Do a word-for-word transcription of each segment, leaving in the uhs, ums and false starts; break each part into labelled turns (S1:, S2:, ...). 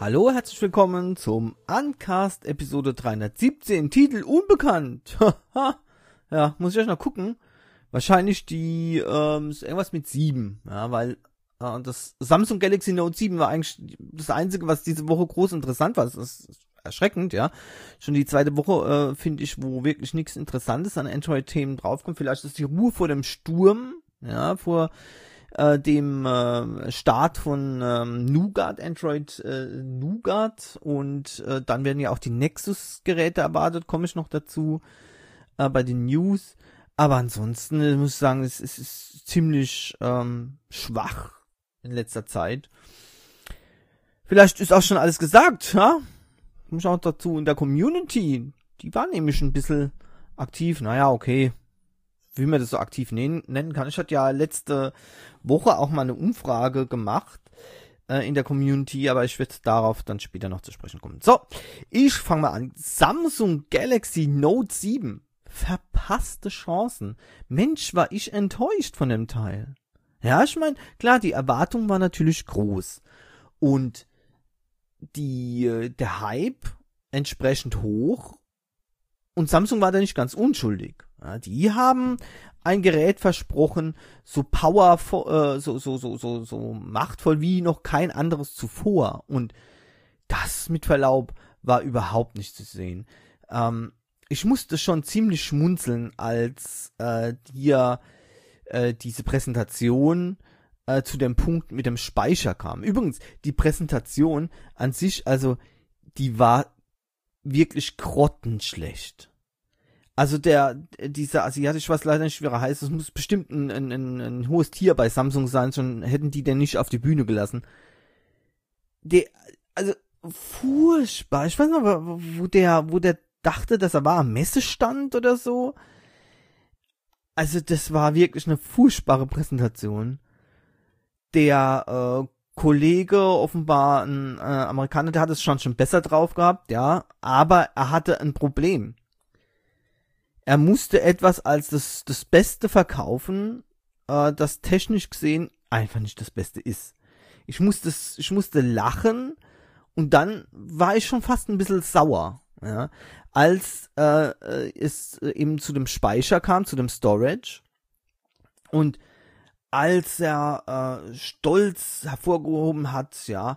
S1: Hallo, herzlich willkommen zum Uncast Episode dreihundertsiebzehn, Titel unbekannt. Ja, muss ich erst noch gucken. Wahrscheinlich die, ähm, ist irgendwas mit sieben, ja, weil äh, das Samsung Galaxy Note sieben war eigentlich das Einzige, was diese Woche groß interessant war. Das ist erschreckend, ja. Schon die zweite Woche, äh, finde ich, wo wirklich nichts Interessantes an Android-Themen draufkommt. Vielleicht ist die Ruhe vor dem Sturm, ja, vor äh, dem äh, Start von ähm, Nougat, Android äh, Nougat, und äh, dann werden ja auch die Nexus-Geräte erwartet, komme ich noch dazu äh, bei den News. Aber ansonsten äh, muss ich sagen, es, es ist ziemlich ähm, schwach in letzter Zeit. Vielleicht ist auch schon alles gesagt, ja? Ich muss auch dazu in der Community, die war nämlich ein bisschen aktiv. Naja, okay, wie man das so aktiv nennen kann. Ich hatte ja letzte Woche auch mal eine Umfrage gemacht äh, in der Community, aber ich werde darauf dann später noch zu sprechen kommen. So, ich fange mal an. Samsung Galaxy Note sieben. Verpasste Chancen. Mensch, war ich enttäuscht von dem Teil. Ja, ich meine, klar, die Erwartung war natürlich groß. Und die, der Hype entsprechend hoch. Und Samsung war da nicht ganz unschuldig. Ja, die haben ein Gerät versprochen, so powerful, äh, so, so, so, so, so machtvoll wie noch kein anderes zuvor. Und das, mit Verlaub, war überhaupt nicht zu sehen. Ähm, ich musste schon ziemlich schmunzeln, als äh, dir äh, diese Präsentation äh, zu dem Punkt mit dem Speicher kam. Übrigens, die Präsentation an sich, also, die war wirklich grottenschlecht. Also der, dieser asiatisch, was leider nicht, wie er heißt, das muss bestimmt ein, ein, ein, ein hohes Tier bei Samsung sein, schon hätten die den nicht auf die Bühne gelassen. Der, also, furchtbar. Ich weiß noch, wo der, wo der dachte, dass er war am Messestand oder so. Also, das war wirklich eine furchtbare Präsentation. Der, äh, Kollege, offenbar ein äh, Amerikaner, der hat es schon schon besser drauf gehabt, ja, aber er hatte ein Problem. Er musste etwas als das, das Beste verkaufen, äh, das technisch gesehen einfach nicht das Beste ist. Ich musste, ich musste lachen, und dann war ich schon fast ein bisschen sauer, ja, als äh, es eben zu dem Speicher kam, zu dem Storage, und als er äh, stolz hervorgehoben hat, ja,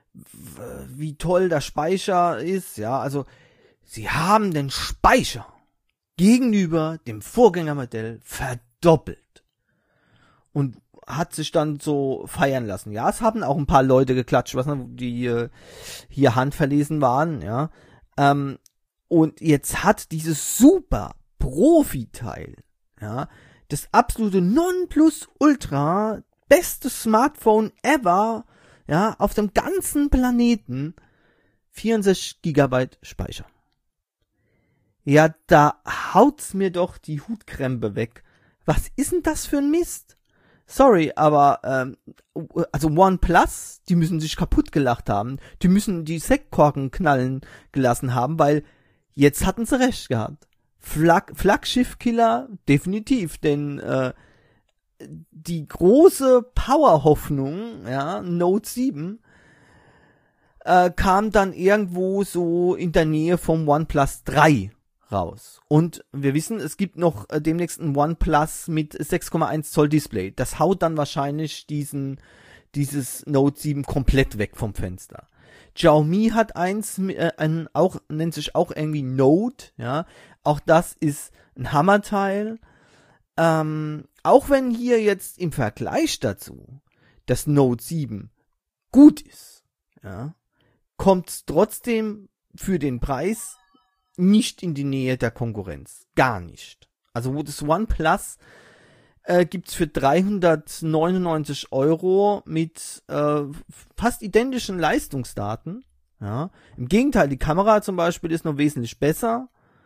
S1: wie toll der Speicher ist, ja, also sie haben den Speicher gegenüber dem Vorgängermodell verdoppelt, und hat sich dann so feiern lassen. Ja, es haben auch ein paar Leute geklatscht, was die äh, hier handverlesen waren, ja. Ähm, und jetzt hat dieses super Profi-Teil, ja, das absolute Nonplusultra, beste Smartphone ever, ja, auf dem ganzen Planeten, vierundsechzig Gigabyte Speicher. Ja, da haut's mir doch die Hutkrempe weg. Was ist denn das für ein Mist? Sorry, aber, ähm, also OnePlus, die müssen sich kaputt gelacht haben. Die müssen die Sektkorken knallen gelassen haben, weil jetzt hatten sie recht gehabt. Flag- Flaggschiff-Killer, definitiv, denn äh, die große Power-Hoffnung, ja, Note sieben, äh, kam dann irgendwo so in der Nähe vom OnePlus drei raus. Und wir wissen, es gibt noch äh, demnächst ein OnePlus mit sechs Komma eins Zoll Display. Das haut dann wahrscheinlich diesen dieses Note sieben komplett weg vom Fenster. Xiaomi hat eins, äh, ein, auch, nennt sich auch irgendwie Note, ja. Auch das ist ein Hammerteil. Ähm, auch wenn hier jetzt im Vergleich dazu das Note sieben gut ist, ja, kommt es trotzdem für den Preis nicht in die Nähe der Konkurrenz. Gar nicht. Also wo das OnePlus äh, gibt's für dreihundertneunundneunzig Euro mit äh, fast identischen Leistungsdaten. Ja. Im Gegenteil, die Kamera zum Beispiel ist noch wesentlich besser.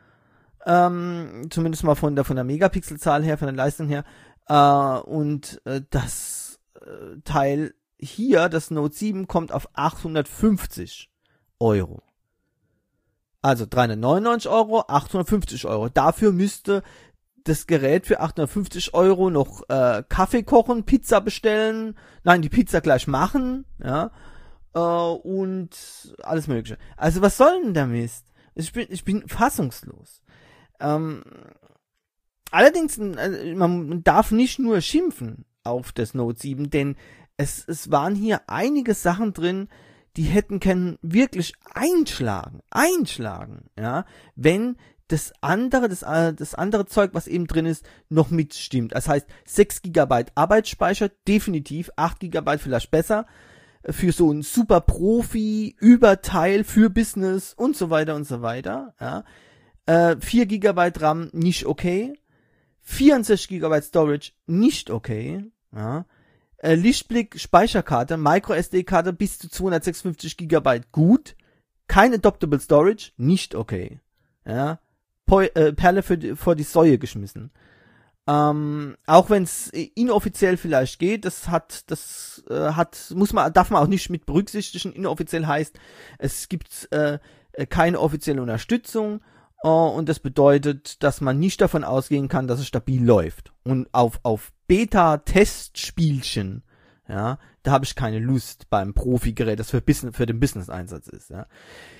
S1: Ähm, zumindest mal von der von der Megapixelzahl her, von der Leistung her. Äh, und äh, das äh, Teil hier, das Note sieben, kommt auf achthundertfünfzig Euro. Also dreihundertneunundneunzig Euro, achthundertfünfzig Euro. Dafür müsste das Gerät für achthundertfünfzig Euro noch äh, Kaffee kochen, Pizza bestellen, nein, die Pizza gleich machen, ja, äh, und alles mögliche. Also was soll denn der Mist? Ich bin, ich bin fassungslos. Ähm, allerdings, äh, man darf nicht nur schimpfen auf das Note sieben, denn es, es waren hier einige Sachen drin, die hätten können wirklich einschlagen, einschlagen, ja, wenn das andere, das, das andere Zeug, was eben drin ist, noch mitstimmt. Das heißt, sechs Gigabyte Arbeitsspeicher, definitiv, acht Gigabyte vielleicht besser, für so ein super Profi, Überteil für Business und so weiter und so weiter, ja. Äh, vier Gigabyte RAM, nicht okay. vierundsechzig Gigabyte Storage, nicht okay, ja. Äh, Lichtblick, Speicherkarte, Micro S D-Karte bis zu zweihundertsechsundfünfzig Gigabyte, gut. Kein Adoptable Storage, nicht okay, ja. Po äh, Perle für die, vor die Säue geschmissen. Ähm, auch wenn es inoffiziell vielleicht geht, das hat, das äh, hat, muss man, darf man auch nicht mit berücksichtigen. Inoffiziell heißt, es gibt äh, keine offizielle Unterstützung äh, und das bedeutet, dass man nicht davon ausgehen kann, dass es stabil läuft. Und auf auf Beta-Testspielchen, ja, da habe ich keine Lust beim Profi-Gerät, das für Business, für den Business-Einsatz ist, ja.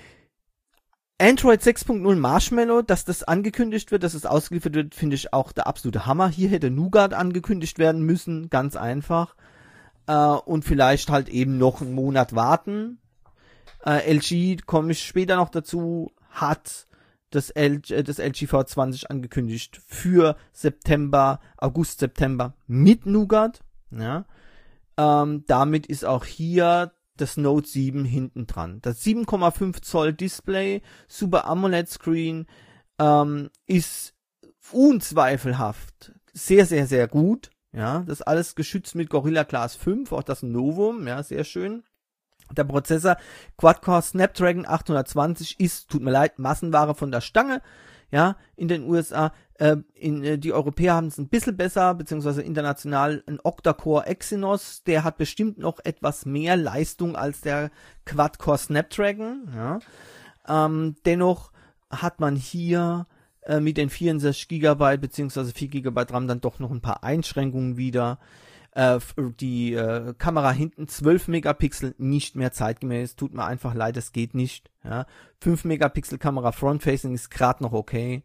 S1: Android sechs Punkt null Marshmallow, dass das angekündigt wird, dass es ausgeliefert wird, finde ich auch der absolute Hammer. Hier hätte Nougat angekündigt werden müssen, ganz einfach. Äh, und vielleicht halt eben noch einen Monat warten. Äh, L G, komme ich später noch dazu, hat das, L G, das L G V zwanzig angekündigt für September, August, September mit Nougat. Ja. Ähm, damit ist auch hier das Note sieben hinten dran. Das sieben Komma fünf Zoll Display, Super AMOLED Screen, ähm, ist unzweifelhaft sehr, sehr, sehr gut. Ja, das alles geschützt mit Gorilla Glass fünf, auch das Novum, ja, sehr schön. Der Prozessor Quad-Core Snapdragon achthundertzwanzig ist, tut mir leid, Massenware von der Stange. Ja, in den U S A, äh, in, äh, die Europäer haben es ein bisschen besser, beziehungsweise international ein Octa-Core Exynos, der hat bestimmt noch etwas mehr Leistung als der Quad-Core Snapdragon, ja. Ähm, dennoch hat man hier äh, mit den vierundsechzig Gigabyte beziehungsweise vier Gigabyte RAM dann doch noch ein paar Einschränkungen wieder. Äh, die äh, Kamera hinten zwölf Megapixel, nicht mehr zeitgemäß, tut mir einfach leid, es geht nicht. Ja. fünf Megapixel Kamera Frontfacing ist gerade noch okay.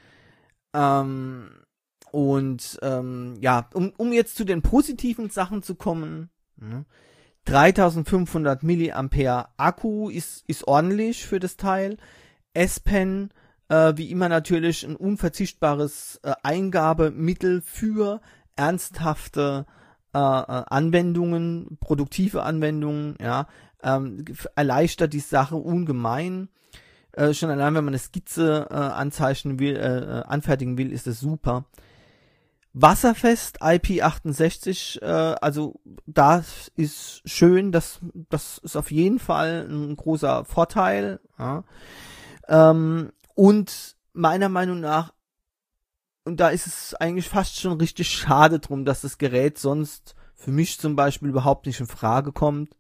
S1: Ähm, und ähm, ja, um, um jetzt zu den positiven Sachen zu kommen, ja, dreitausendfünfhundert Milliampere Akku ist, ist ordentlich für das Teil. S-Pen, äh, wie immer natürlich ein unverzichtbares äh, Eingabemittel für ernsthafte äh, Anwendungen, produktive Anwendungen, ja, ähm, erleichtert die Sache ungemein. Äh, schon allein, wenn man eine Skizze äh, anzeichnen will, äh, anfertigen will, ist es super. Wasserfest I P achtundsechzig, äh, also das ist schön, das, das ist auf jeden Fall ein großer Vorteil. Ja. Ähm, und meiner Meinung nach, und da ist es eigentlich fast schon richtig schade drum, dass das Gerät sonst für mich zum Beispiel überhaupt nicht in Frage kommt.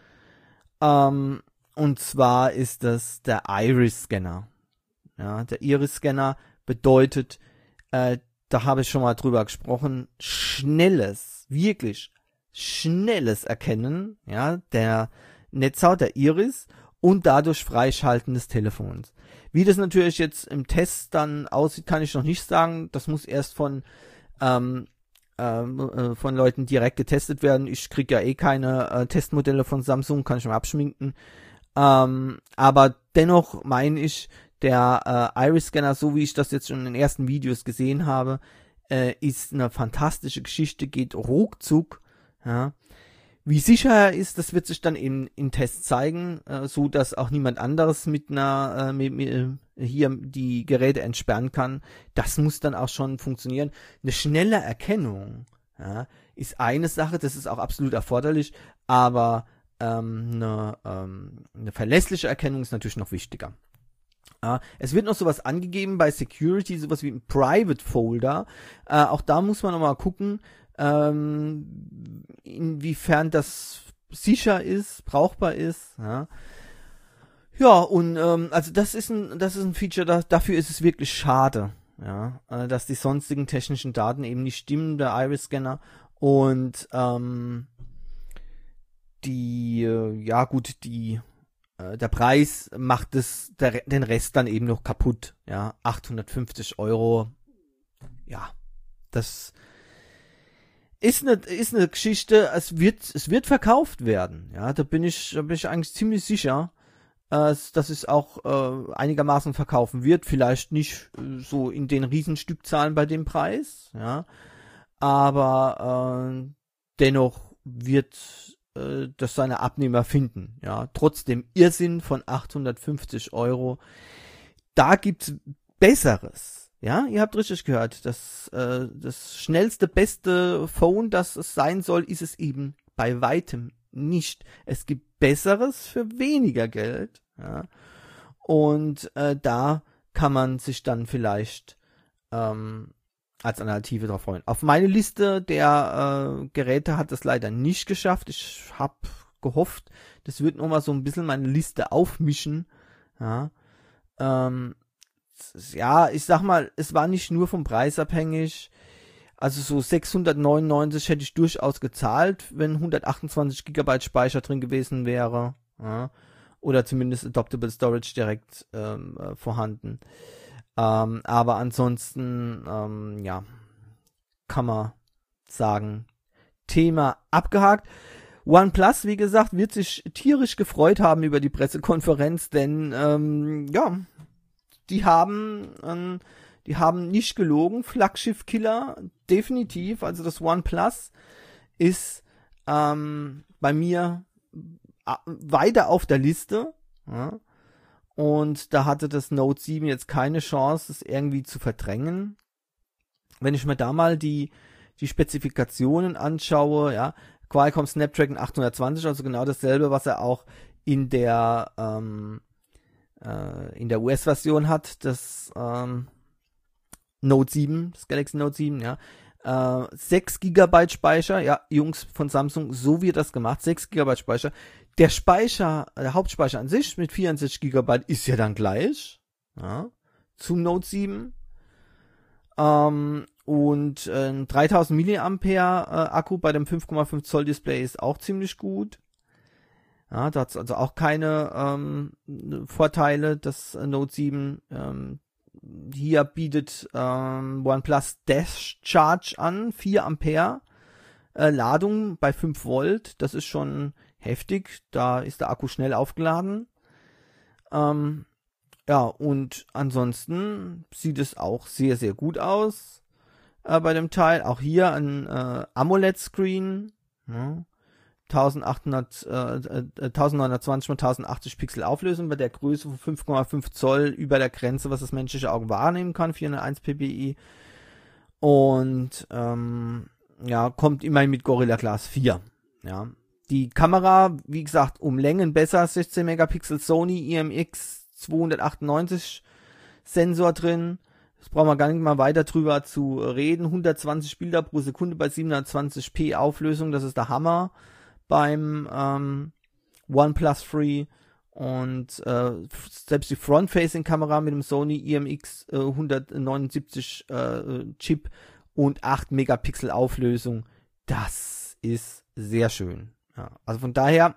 S1: Ähm, und zwar ist das der Iris-Scanner. Ja, der Iris-Scanner bedeutet, äh, da habe ich schon mal drüber gesprochen, schnelles, wirklich schnelles Erkennen, ja, der Netzhaut, der Iris und dadurch Freischalten des Telefons. Wie das natürlich jetzt im Test dann aussieht, kann ich noch nicht sagen. Das muss erst von ähm, äh, von Leuten direkt getestet werden. Ich kriege ja eh keine äh, Testmodelle von Samsung, kann ich mal abschminken. Ähm, aber dennoch meine ich, der äh, Iris-Scanner, so wie ich das jetzt schon in den ersten Videos gesehen habe, äh, ist eine fantastische Geschichte, geht ruckzuck. Ja. Wie sicher er ist, das wird sich dann eben in Tests zeigen, äh, so dass auch niemand anderes mit einer äh, mit, mit, hier die Geräte entsperren kann. Das muss dann auch schon funktionieren. Eine schnelle Erkennung, ja, ist eine Sache, das ist auch absolut erforderlich, aber ähm, eine, ähm, eine verlässliche Erkennung ist natürlich noch wichtiger. Ja, es wird noch sowas angegeben bei Security, sowas wie ein Private Folder. Äh, auch da muss man nochmal gucken, ähm, inwiefern das sicher ist, brauchbar ist. Ja, ja und ähm, also das ist ein, das ist ein Feature, da, dafür ist es wirklich schade, ja, äh, dass die sonstigen technischen Daten eben nicht stimmen, der Iris-Scanner. Und ähm, die, äh, ja gut, die, äh, der Preis macht es, der, den Rest dann eben noch kaputt, ja, achthundertfünfzig Euro, ja, das ist eine, ist eine Geschichte, es wird, es wird verkauft werden, ja, da bin ich, da bin ich eigentlich ziemlich sicher, äh, dass es auch äh, einigermaßen verkaufen wird, vielleicht nicht äh, so in den Riesenstückzahlen bei dem Preis, ja, aber äh, dennoch wird äh, das seine Abnehmer finden, ja, trotz dem Irrsinn von achthundertfünfzig Euro, da gibt's Besseres, ja, ihr habt richtig gehört, das, äh, das schnellste, beste Phone, das es sein soll, ist es eben bei weitem nicht. Es gibt Besseres für weniger Geld, ja, und äh, da kann man sich dann vielleicht ähm, als Alternative drauf freuen. Auf meine Liste der äh, Geräte hat es leider nicht geschafft. Ich habe gehofft, das wird nochmal so ein bisschen meine Liste aufmischen. Ja, ähm, ja, ich sag mal, es war nicht nur vom Preis abhängig. Also so sechshundertneunundneunzig hätte ich durchaus gezahlt, wenn hundertachtundzwanzig Gigabyte Speicher drin gewesen wäre. Ja, oder zumindest Adaptable Storage direkt ähm, äh, vorhanden. Ähm, aber ansonsten, ähm, ja, kann man sagen, Thema abgehakt. OnePlus, wie gesagt, wird sich tierisch gefreut haben über die Pressekonferenz, denn, ähm, ja, die haben, ähm, die haben nicht gelogen, Flaggschiff-Killer, definitiv, also das OnePlus ist, ähm, bei mir weiter auf der Liste, ja. Und da hatte das Note sieben jetzt keine Chance, es irgendwie zu verdrängen. Wenn ich mir da mal die, die Spezifikationen anschaue, ja, Qualcomm Snapdragon achthundertzwanzig, also genau dasselbe, was er auch in der, ähm, äh, in der U S-Version hat, das, ähm, Note sieben, das Galaxy Note sieben, ja. Äh, sechs Gigabyte Speicher, ja, Jungs von Samsung, so wird das gemacht, sechs Gigabyte Speicher. Der Speicher, der Hauptspeicher an sich mit vierundsechzig Gigabyte ist ja dann gleich, ja, zum Note sieben. Ähm, und äh, ein dreitausend Milliampere äh, Akku bei dem fünf Komma fünf Zoll Display ist auch ziemlich gut. Ja, da hat es also auch keine ähm, Vorteile, das äh, Note sieben. Ähm, hier bietet ähm, OnePlus Dash Charge an, vier Ampere äh, Ladung bei fünf Volt. Das ist schon heftig, da ist der Akku schnell aufgeladen. Ähm, ja, und ansonsten sieht es auch sehr, sehr gut aus äh, bei dem Teil. Auch hier ein äh, AMOLED-Screen, ja, eintausendachthundert, äh, eintausendneunhundertzwanzig mal tausendachtzig Pixel Auflösung bei der Größe von fünf Komma fünf Zoll über der Grenze, was das menschliche Auge wahrnehmen kann, vierhunderteins ppi. Und ähm, ja, kommt immerhin mit Gorilla Glass vier, ja. Die Kamera, wie gesagt, um Längen besser, sechzehn Megapixel Sony I M X zweihundertachtundneunzig Sensor drin. Das brauchen wir gar nicht mal weiter drüber zu reden. hundertzwanzig Bilder pro Sekunde bei siebenhundertzwanzig p Auflösung, das ist der Hammer beim ähm, OnePlus Free. Und äh, selbst die Front-Facing-Kamera mit dem Sony I M X äh, hundertneunundsiebzig äh, Chip und acht Megapixel Auflösung, das ist sehr schön. Ja, also von daher,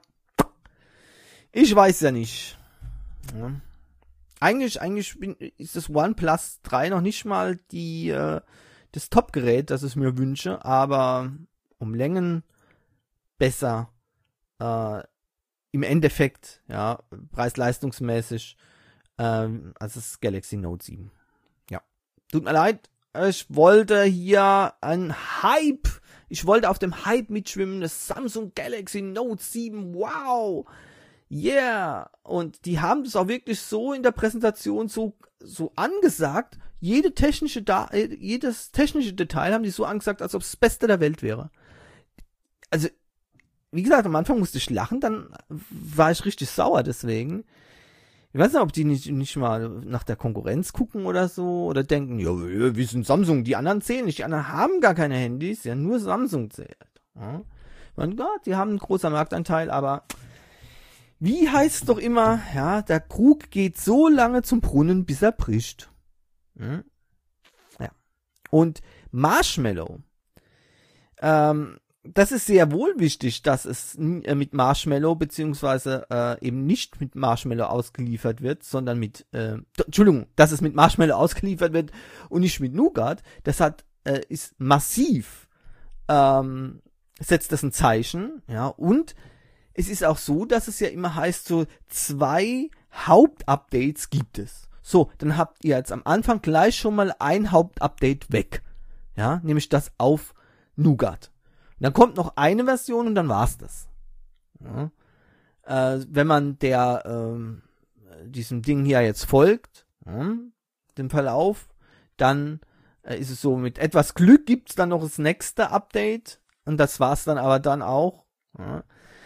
S1: ich weiß ja nicht. Ja. Eigentlich, eigentlich bin, ist das OnePlus drei noch nicht mal die, äh, das Top-Gerät, das ich mir wünsche, aber um Längen besser, äh, im Endeffekt, ja, preis-leistungsmäßig, ähm, als das Galaxy Note sieben. Ja. Tut mir leid, ich wollte hier ein Hype, ich wollte auf dem Hype mitschwimmen, das Samsung Galaxy Note sieben, wow, yeah, und die haben das auch wirklich so in der Präsentation so, so angesagt, jede technische da jedes technische Detail haben die so angesagt, als ob es das Beste der Welt wäre. Also, wie gesagt, am Anfang musste ich lachen, dann war ich richtig sauer deswegen. Ich weiß nicht, ob die nicht, nicht mal nach der Konkurrenz gucken oder so, oder denken, ja, wir sind Samsung, die anderen zählen nicht, die anderen haben gar keine Handys, ja, nur Samsung zählt. Ja. Mein Gott, die haben einen großen Marktanteil, aber wie heißt doch immer, ja, der Krug geht so lange zum Brunnen, bis er bricht. Hm? Ja. Und Marshmallow, ähm, das ist sehr wohl wichtig, dass es äh, mit Marshmallow beziehungsweise äh, eben nicht mit Marshmallow ausgeliefert wird, sondern mit, äh, Entschuldigung, dass es mit Marshmallow ausgeliefert wird und nicht mit Nougat. Das hat, äh, ist massiv, ähm, setzt das ein Zeichen, ja, und es ist auch so, dass es ja immer heißt, so zwei Hauptupdates gibt es. So, dann habt ihr jetzt am Anfang gleich schon mal ein Hauptupdate weg. Ja, nämlich das auf Nougat. Und dann kommt noch eine Version und dann war's das. Ja. Äh, wenn man der ähm, diesem Ding hier jetzt folgt, ja, dem Verlauf, dann äh, ist es so, mit etwas Glück gibt's dann noch das nächste Update und das war's dann aber dann auch. Ja.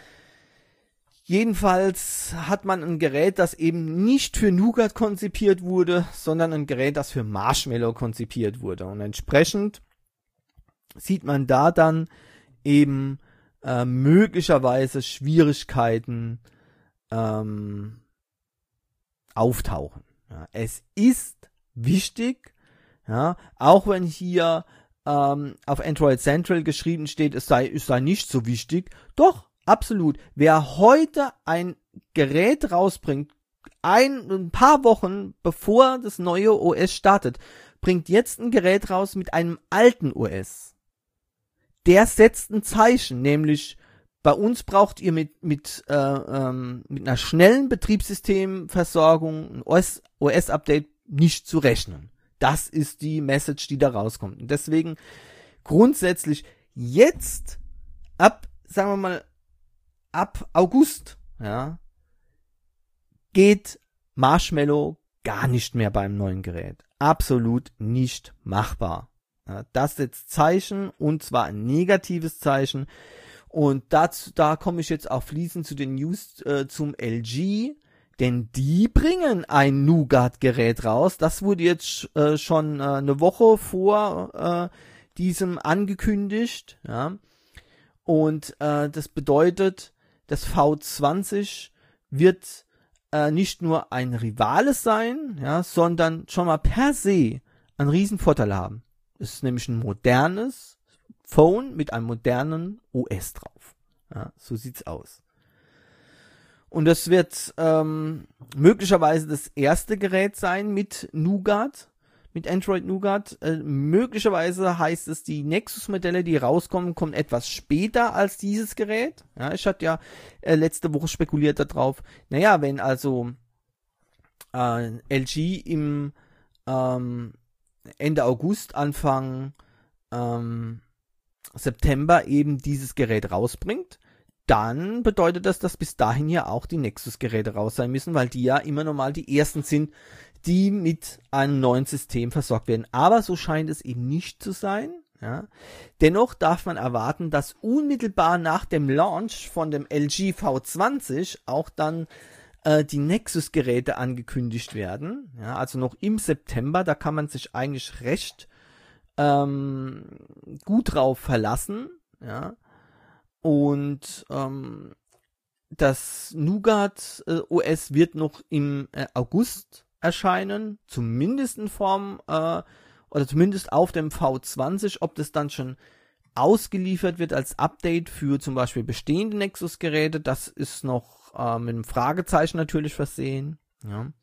S1: Jedenfalls hat man ein Gerät, das eben nicht für Nougat konzipiert wurde, sondern ein Gerät, das für Marshmallow konzipiert wurde. Und entsprechend sieht man da dann eben äh, möglicherweise Schwierigkeiten ähm, auftauchen. Ja, es ist wichtig, ja, auch wenn hier ähm, auf Android Central geschrieben steht, es sei, es sei nicht so wichtig, doch, absolut. Wer heute ein Gerät rausbringt, ein, ein paar Wochen bevor das neue O S startet, bringt jetzt ein Gerät raus mit einem alten O S. Der setzt ein Zeichen, nämlich bei uns braucht ihr mit mit äh, ähm, mit einer schnellen Betriebssystemversorgung, ein O S-Update nicht zu rechnen. Das ist die Message, die da rauskommt. Und deswegen grundsätzlich jetzt ab, sagen wir mal, ab August, ja, geht Marshmallow gar nicht mehr beim neuen Gerät. Absolut nicht machbar. Ja, das setzt Zeichen, und zwar ein negatives Zeichen. Und dazu, da komme ich jetzt auch fließend zu den News äh, zum L G, denn die bringen ein Nougat-Gerät raus. Das wurde jetzt äh, schon äh, eine Woche vor äh, diesem angekündigt. Ja. Und äh, das bedeutet, das V zwanzig wird äh, nicht nur ein Rivale sein, ja, sondern schon mal per se einen riesen Vorteil haben. Es ist nämlich ein modernes Phone mit einem modernen O S drauf. Ja, so sieht's aus. Und das wird ähm, möglicherweise das erste Gerät sein mit Nougat, mit Android Nougat. Äh, möglicherweise heißt es, die Nexus-Modelle, die rauskommen, kommen etwas später als dieses Gerät. Ja, ich hatte ja äh, letzte Woche spekuliert darauf. Naja, wenn also äh, L G im ähm, Ende August, Anfang ähm, September eben dieses Gerät rausbringt, dann bedeutet das, dass bis dahin ja auch die Nexus-Geräte raus sein müssen, weil die ja immer normal die ersten sind, die mit einem neuen System versorgt werden. Aber so scheint es eben nicht zu sein. Ja. Dennoch darf man erwarten, dass unmittelbar nach dem Launch von dem L G V zwanzig auch dann äh, die Nexus-Geräte angekündigt werden. Ja, also noch im September, da kann man sich eigentlich recht ähm, gut drauf verlassen. Ja. Und ähm, das Nougat äh, O S wird noch im äh, August erscheinen, zumindest in Form äh, oder zumindest auf dem V zwanzig. Ob das dann schon ausgeliefert wird als Update für zum Beispiel bestehende Nexus-Geräte, das ist noch äh, mit einem Fragezeichen natürlich versehen. Ja.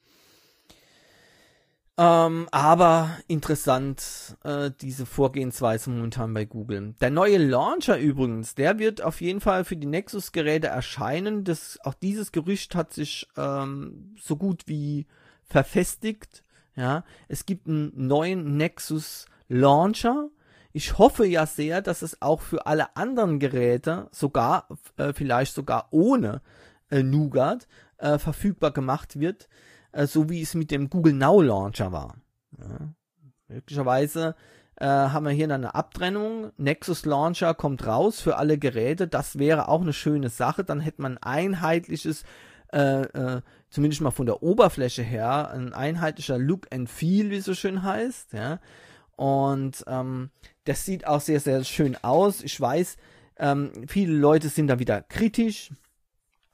S1: Ähm, aber interessant, äh, diese Vorgehensweise momentan bei Google. Der neue Launcher übrigens, der wird auf jeden Fall für die Nexus-Geräte erscheinen. Das, auch dieses Gerücht hat sich ähm, so gut wie verfestigt. Ja, es gibt einen neuen Nexus Launcher. Ich hoffe ja sehr, dass es auch für alle anderen Geräte, sogar äh, vielleicht sogar ohne äh, Nougat, äh, verfügbar gemacht wird. So wie es mit dem Google Now Launcher war. Ja. Möglicherweise äh, haben wir hier eine Abtrennung. Nexus Launcher kommt raus für alle Geräte. Das wäre auch eine schöne Sache. Dann hätte man ein einheitliches, äh, äh, zumindest mal von der Oberfläche her, ein einheitlicher Look and Feel, wie es so schön heißt. Ja. Und ähm, das sieht auch sehr, sehr schön aus. Ich weiß, ähm, viele Leute sind da wieder kritisch.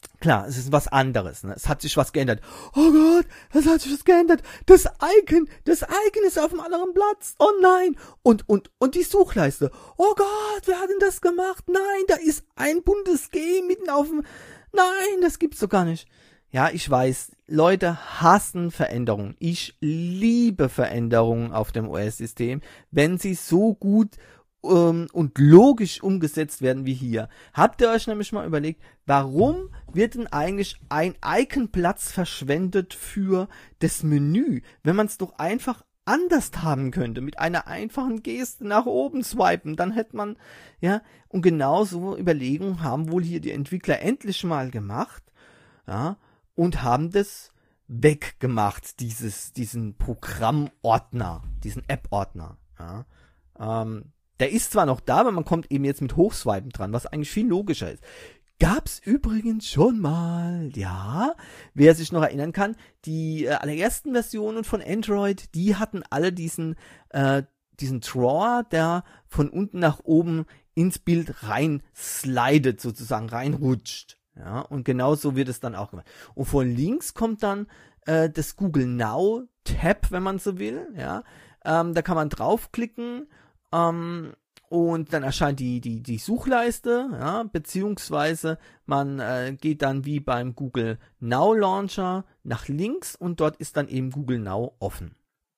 S1: Klar, es ist was anderes, ne? Es hat sich was geändert. Oh Gott, es hat sich was geändert. Das Icon, das Icon ist auf einem anderen Platz. Oh nein. Und, und, und die Suchleiste. Oh Gott, wer hat denn das gemacht? Nein, da ist ein buntes G mitten auf dem, nein, das gibt's doch gar nicht. Ja, ich weiß, Leute hassen Veränderungen. Ich liebe Veränderungen auf dem O S-System, wenn sie so gut um, und logisch umgesetzt werden wie hier. Habt ihr euch nämlich mal überlegt, warum wird denn eigentlich ein Icon-Platz verschwendet für das Menü, wenn man es doch einfach anders haben könnte, mit einer einfachen Geste nach oben swipen, dann hätte man, ja, und genau so Überlegungen haben wohl hier die Entwickler endlich mal gemacht, ja, und haben das weggemacht, dieses, diesen Programmordner, diesen App-Ordner, ja. Ähm, der ist zwar noch da, aber man kommt eben jetzt mit Hochswipen dran, was eigentlich viel logischer ist. Gab's übrigens schon mal, ja, wer sich noch erinnern kann, die äh, allerersten Versionen von Android, die hatten alle diesen, äh, diesen Drawer, der von unten nach oben ins Bild rein slidet, sozusagen reinrutscht. Ja, und genau so wird es dann auch gemacht. Und von links kommt dann äh, das Google Now Tab, wenn man so will, ja, ähm, da kann man draufklicken, ähm, und dann erscheint die, die, die Suchleiste, ja, beziehungsweise man äh, geht dann wie beim Google Now Launcher nach links und dort ist dann eben Google Now offen.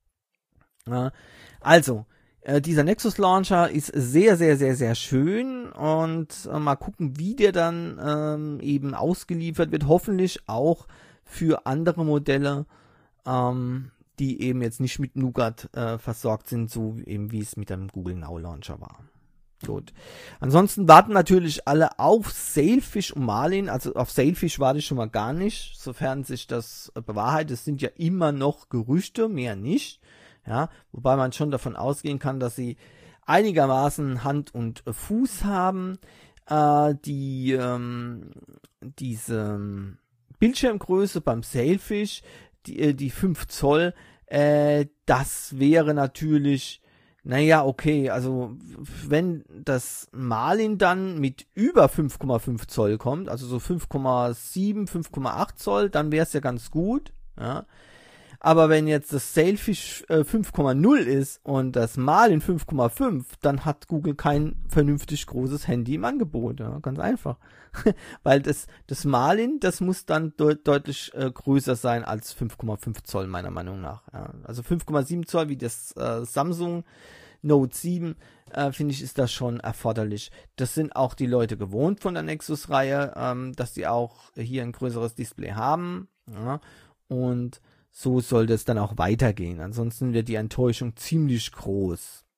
S1: Ja, also, äh, dieser Nexus Launcher ist sehr, sehr, sehr, sehr schön und äh, mal gucken, wie der dann ähm, eben ausgeliefert wird. Hoffentlich auch für andere Modelle, ähm, die eben jetzt nicht mit Nougat äh, versorgt sind, so eben wie es mit dem Google Now Launcher war. Gut. Ansonsten warten natürlich alle auf Sailfish und Marlin. Also auf Sailfish warte ich schon mal gar nicht, sofern sich das äh, bewahrheitet. Es sind ja immer noch Gerüchte, mehr nicht. Ja, wobei man schon davon ausgehen kann, dass sie einigermaßen Hand und äh, Fuß haben. Äh, die ähm, diese Bildschirmgröße beim Sailfish, die, die fünf Zoll, äh, das wäre natürlich, naja, okay, also wenn das Marlin dann mit über fünf Komma fünf Zoll kommt, also so fünf Komma sieben, fünf Komma acht Zoll, dann wäre es ja ganz gut, ja. Aber wenn jetzt das Sailfish äh, fünf Komma null ist und das Marlin fünf Komma fünf, dann hat Google kein vernünftig großes Handy im Angebot. Ja, ganz einfach. Weil das, das Marlin, das muss dann de- deutlich äh, größer sein als fünf Komma fünf Zoll, meiner Meinung nach. Ja, also fünf Komma sieben Zoll wie das äh, Samsung Note sieben, äh, finde ich, ist das schon erforderlich. Das sind auch die Leute gewohnt von der Nexus-Reihe, ähm, dass die auch hier ein größeres Display haben. Ja, und so sollte es dann auch weitergehen. Ansonsten wird die Enttäuschung ziemlich groß.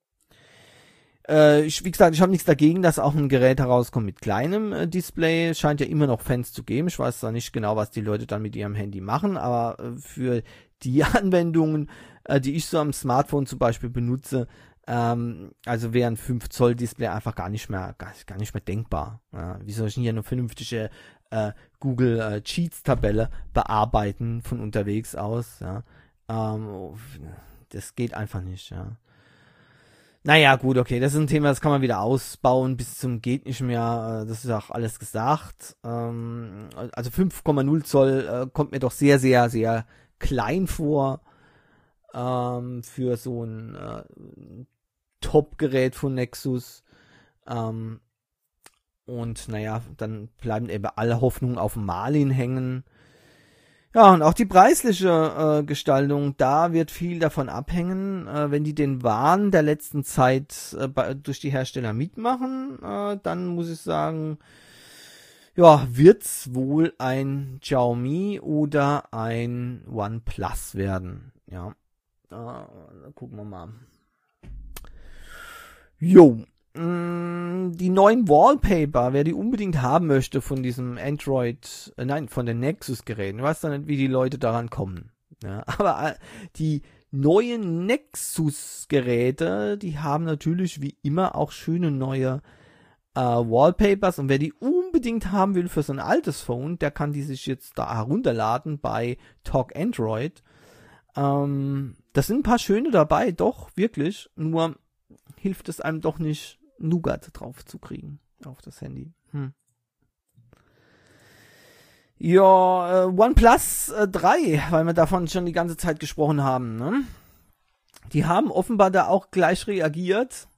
S1: Äh, ich, wie gesagt, ich habe nichts dagegen, dass auch ein Gerät herauskommt mit kleinem äh, Display. Scheint ja immer noch Fans zu geben. Ich weiß zwar nicht genau, was die Leute dann mit ihrem Handy machen, aber äh, für die Anwendungen, äh, die ich so am Smartphone zum Beispiel benutze, ähm, also wäre ein fünf Zoll Display einfach gar nicht mehr, gar, gar nicht mehr denkbar. Ja, wie soll ich denn hier eine vernünftige äh, Google äh, Cheats Tabelle bearbeiten von unterwegs aus? Ja, ähm, das geht einfach nicht. Ja. Naja, gut, okay, das ist ein Thema, das kann man wieder ausbauen bis zum geht nicht mehr. Das ist auch alles gesagt. Ähm, also fünf Komma null Zoll äh, kommt mir doch sehr, sehr, sehr klein vor ähm, für so ein äh, Top-Gerät von Nexus. Ähm, und naja, dann bleiben eben alle Hoffnungen auf Marlin hängen. Ja, und auch die preisliche äh, Gestaltung, da wird viel davon abhängen. Äh, wenn die den Wahn der letzten Zeit äh, bei, durch die Hersteller mitmachen, äh, dann muss ich sagen, ja, wird's wohl ein Xiaomi oder ein OnePlus werden. Ja, äh, gucken wir mal. Jo, mh, die neuen Wallpaper, wer die unbedingt haben möchte von diesem Android, äh, nein, von den Nexus-Geräten, ich weiß doch nicht, wie die Leute daran kommen. Ja, aber äh, die neuen Nexus-Geräte, die haben natürlich wie immer auch schöne neue äh, Wallpapers, und wer die unbedingt haben will für so ein altes Phone, der kann die sich jetzt da herunterladen bei Talk Android. Ähm, das sind ein paar schöne dabei, doch, wirklich, nur hilft es einem doch nicht, Nougat drauf zu kriegen auf das Handy. Hm. Ja, äh, OnePlus äh, drei, weil wir davon schon die ganze Zeit gesprochen haben, ne? Die haben offenbar da auch gleich reagiert,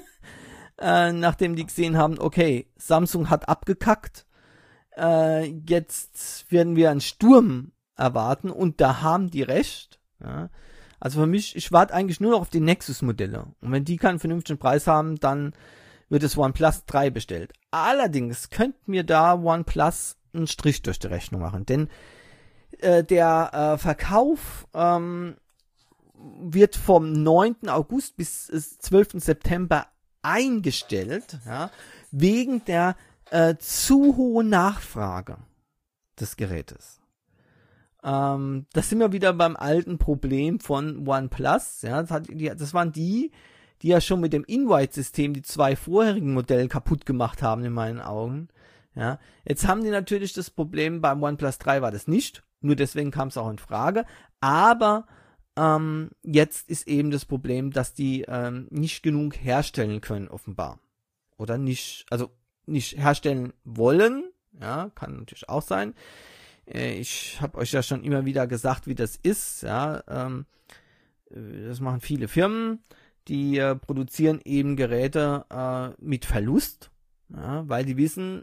S1: äh, nachdem die gesehen haben, okay, Samsung hat abgekackt, äh, jetzt werden wir einen Sturm erwarten und da haben die recht. Ja? Also für mich, ich warte eigentlich nur noch auf die Nexus-Modelle und wenn die keinen vernünftigen Preis haben, dann wird das OnePlus drei bestellt. Allerdings könnt mir da OnePlus einen Strich durch die Rechnung machen, denn äh, der äh, Verkauf ähm, wird vom neunten August bis äh, zwölften September eingestellt, ja, wegen der äh, zu hohen Nachfrage des Gerätes. Ähm, das sind wir wieder beim alten Problem von OnePlus. Ja, das, hat, die, das waren die, die ja schon mit dem InWhite-System die zwei vorherigen Modelle kaputt gemacht haben, in meinen Augen. Ja, jetzt haben die natürlich das Problem, beim OnePlus drei war das nicht, nur deswegen kam es auch in Frage, aber ähm, jetzt ist eben das Problem, dass die ähm, nicht genug herstellen können, offenbar. Oder nicht, also nicht herstellen wollen, ja, kann natürlich auch sein. Äh, ich habe euch ja schon immer wieder gesagt, wie das ist, ja, ähm, das machen viele Firmen, die äh, produzieren eben Geräte äh, mit Verlust, ja, weil die wissen,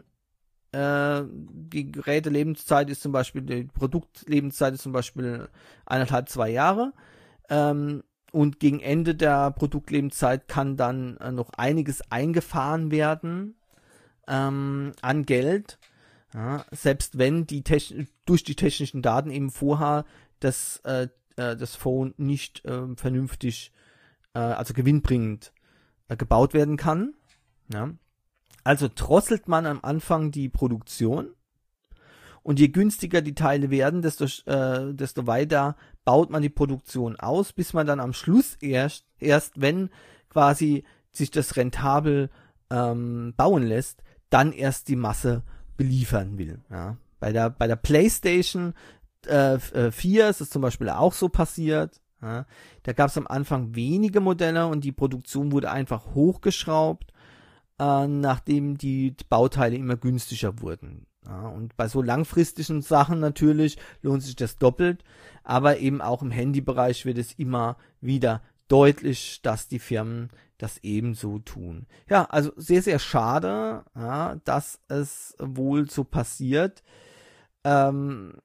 S1: die Gerätelebenszeit ist zum Beispiel, die Produktlebenszeit ist zum Beispiel eineinhalb, zwei Jahre. Ähm, und gegen Ende der Produktlebenszeit kann dann äh, noch einiges eingefahren werden ähm, an Geld. Ja, selbst wenn die Techn- durch die technischen Daten eben vorher das, äh, das Phone nicht äh, vernünftig, äh, also gewinnbringend äh, gebaut werden kann. Ja. Also drosselt man am Anfang die Produktion und je günstiger die Teile werden, desto, äh, desto weiter baut man die Produktion aus, bis man dann am Schluss erst, erst wenn quasi sich das rentabel ähm, bauen lässt, dann erst die Masse beliefern will. Ja. Bei der, bei der PlayStation äh, vier ist es zum Beispiel auch so passiert. Ja. Da gab es am Anfang wenige Modelle und die Produktion wurde einfach hochgeschraubt, Äh, nachdem die Bauteile immer günstiger wurden. Ja, und bei so langfristigen Sachen natürlich lohnt sich das doppelt, aber eben auch im Handybereich wird es immer wieder deutlich, dass die Firmen das ebenso tun. Ja, also sehr, sehr schade, ja, dass es wohl so passiert. Ähm,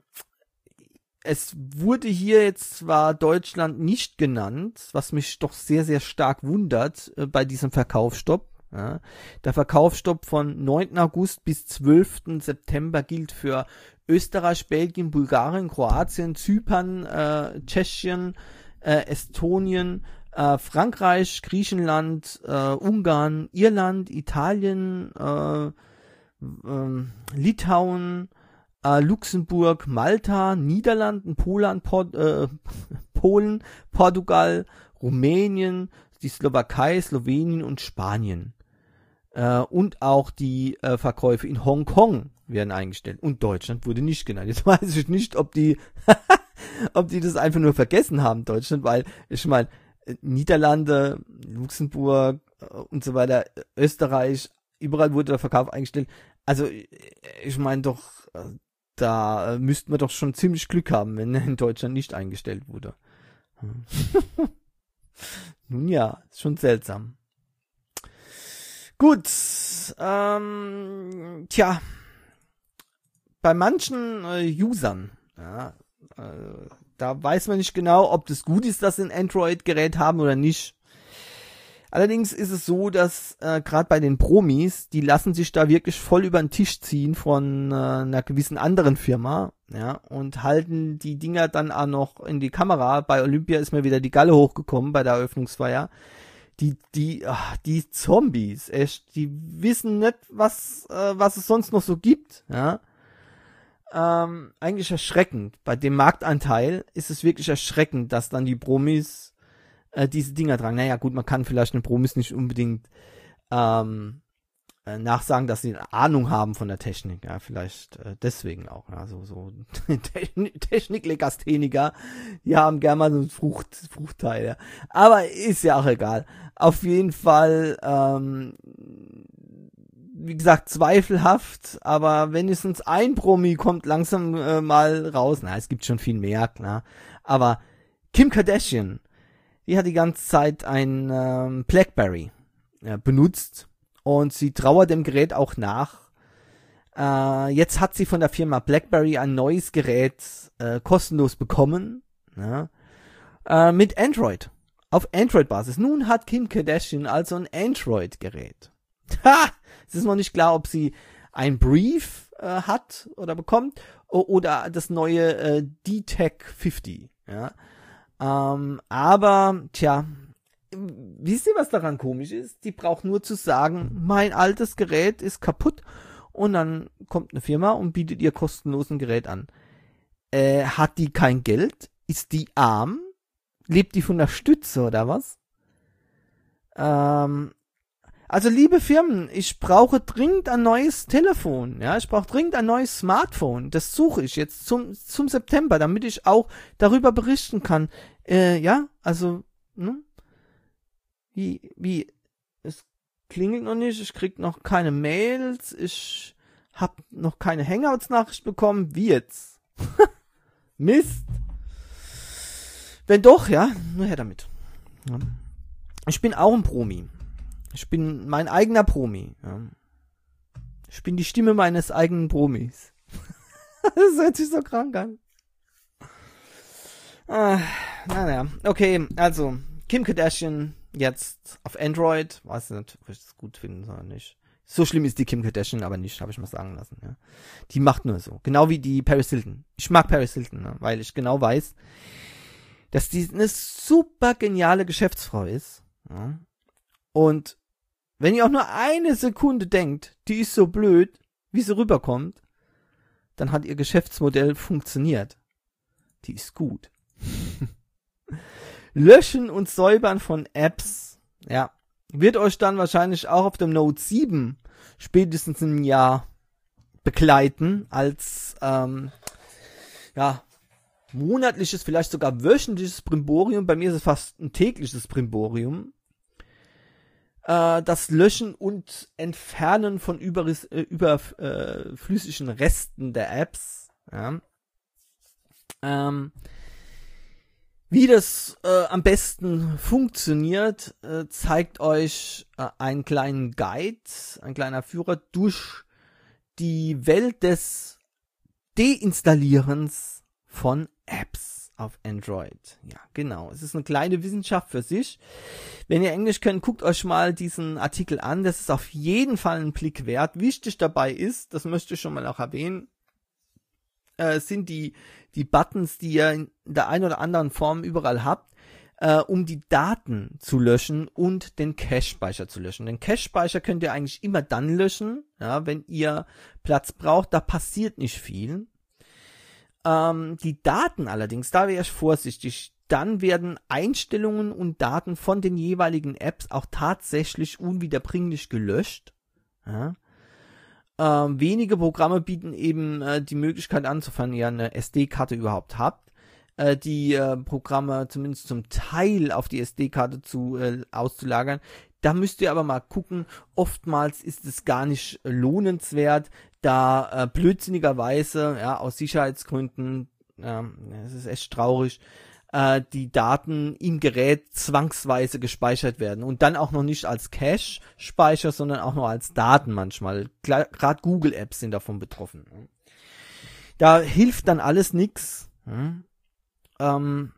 S1: es wurde hier jetzt zwar Deutschland nicht genannt, was mich doch sehr, sehr stark wundert äh, bei diesem Verkaufsstopp. Ja, der Verkaufsstopp von neunten August bis zwölften September gilt für Österreich, Belgien, Bulgarien, Kroatien, Zypern, äh, Tschechien, äh, Estonien, äh, Frankreich, Griechenland, äh, Ungarn, Irland, Italien, äh, äh, Litauen, äh, Luxemburg, Malta, Niederlanden, Polen, Port, äh, Polen, Portugal, Rumänien, die Slowakei, Slowenien und Spanien. Äh, und auch die äh, Verkäufe in Hongkong werden eingestellt. Und Deutschland wurde nicht genannt. Jetzt weiß ich nicht, ob die ob die das einfach nur vergessen haben, Deutschland, weil ich meine, Niederlande, Luxemburg äh, und so weiter, Österreich, überall wurde der Verkauf eingestellt. Also ich meine doch, da äh, müssten wir doch schon ziemlich Glück haben, wenn in Deutschland nicht eingestellt wurde. Hm. Nun ja, ist schon seltsam. Gut, ähm, tja, bei manchen äh, Usern, ja, äh, da weiß man nicht genau, ob das gut ist, dass sie ein Android-Gerät haben oder nicht. Allerdings ist es so, dass äh, gerade bei den Promis, die lassen sich da wirklich voll über den Tisch ziehen von äh, einer gewissen anderen Firma, ja, und halten die Dinger dann auch noch in die Kamera. Bei Olympia ist mir wieder die Galle hochgekommen bei der Eröffnungsfeier. Die, die, ach, die Zombies, echt, die wissen nicht, was, äh, was es sonst noch so gibt, ja. Ähm, eigentlich erschreckend. Bei dem Marktanteil ist es wirklich erschreckend, dass dann die Promis äh, diese Dinger tragen. Naja, gut, man kann vielleicht den Promis nicht unbedingt ähm, äh, nachsagen, dass sie eine Ahnung haben von der Technik. Ja, vielleicht äh, deswegen auch. Ja, so, so Technik-Legastheniker, die haben gerne mal so ein Frucht, Fruchtteil. Ja. Aber ist ja auch egal. Auf jeden Fall, ähm, wie gesagt, zweifelhaft, aber wenigstens ein Promi kommt langsam äh, mal raus. Na, es gibt schon viel mehr, klar. Aber Kim Kardashian, die hat die ganze Zeit ein ähm, BlackBerry äh, benutzt und sie trauert dem Gerät auch nach. Äh, jetzt hat sie von der Firma BlackBerry ein neues Gerät äh, kostenlos bekommen, ja, äh, mit Android. Auf Android-Basis. Nun hat Kim Kardashian also ein Android-Gerät. Ha! Es ist noch nicht klar, ob sie einen Brief äh, hat oder bekommt o- oder das neue äh, D-Tech fünfzig. Ja? Ähm, aber, tja, wisst ihr, was daran komisch ist? Die braucht nur zu sagen, mein altes Gerät ist kaputt und dann kommt eine Firma und bietet ihr kostenlos ein Gerät an. Äh, hat die kein Geld? Ist die arm? Lebt die von der Stütze oder was? Ähm, also liebe Firmen, ich brauche dringend ein neues Telefon. Ja, ich brauche dringend ein neues Smartphone. Das suche ich jetzt zum zum September, damit ich auch darüber berichten kann. Äh, ja, also ne? wie wie es klingelt noch nicht. Ich krieg noch keine Mails. Ich hab noch keine Hangouts-Nachricht bekommen. Wie jetzt? Mist. Wenn doch, ja, nur her damit. Ja. Ich bin auch ein Promi. Ich bin mein eigener Promi. Ja. Ich bin die Stimme meines eigenen Promis. Das hört sich so krank an. Ah, naja, okay, also Kim Kardashian jetzt auf Android. Weiß nicht, ob ich das gut finde oder nicht. So schlimm ist die Kim Kardashian aber nicht, habe ich mal sagen lassen. Ja. Die macht nur so. Genau wie die Paris Hilton. Ich mag Paris Hilton, ne, weil ich genau weiß, dass die eine super geniale Geschäftsfrau ist. Ja. Und wenn ihr auch nur eine Sekunde denkt, die ist so blöd, wie sie rüberkommt, dann hat ihr Geschäftsmodell funktioniert. Die ist gut. Löschen und Säubern von Apps, ja, wird euch dann wahrscheinlich auch auf dem Note sieben spätestens ein Jahr begleiten als, ähm, ja, monatliches, vielleicht sogar wöchentliches Brimborium. Bei mir ist es fast ein tägliches Brimborium. Äh, das Löschen und Entfernen von überris- äh, überflüssigen Resten der Apps. Ja. Ähm, wie das äh, am besten funktioniert, äh, zeigt euch äh, einen kleinen Guide, ein kleiner Führer durch die Welt des Deinstallierens von Apps auf Android. Ja, genau. Es ist eine kleine Wissenschaft für sich. Wenn ihr Englisch könnt, guckt euch mal diesen Artikel an. Das ist auf jeden Fall ein Blick wert. Wichtig dabei ist, das möchte ich schon mal auch erwähnen, äh, sind die, die Buttons, die ihr in der einen oder anderen Form überall habt, äh, um die Daten zu löschen und den Cache-Speicher zu löschen. Den Cache-Speicher könnt ihr eigentlich immer dann löschen, ja, wenn ihr Platz braucht. Da passiert nicht viel. Ähm, die Daten allerdings, da wäre ich vorsichtig. Dann werden Einstellungen und Daten von den jeweiligen Apps auch tatsächlich unwiederbringlich gelöscht. Ja. Ähm, wenige Programme bieten eben äh, die Möglichkeit an, sofern ihr eine S D-Karte überhaupt habt, äh, die äh, Programme zumindest zum Teil auf die S D-Karte zu äh, auszulagern. Da müsst ihr aber mal gucken. Oftmals ist es gar nicht lohnenswert, da äh, blödsinnigerweise, ja, aus Sicherheitsgründen, ja, es ist echt traurig, äh, die Daten im Gerät zwangsweise gespeichert werden und dann auch noch nicht als Cache-Speicher, sondern auch nur als Daten manchmal. Gerade Google-Apps sind davon betroffen. Da hilft dann alles nix. Hm? Ähm,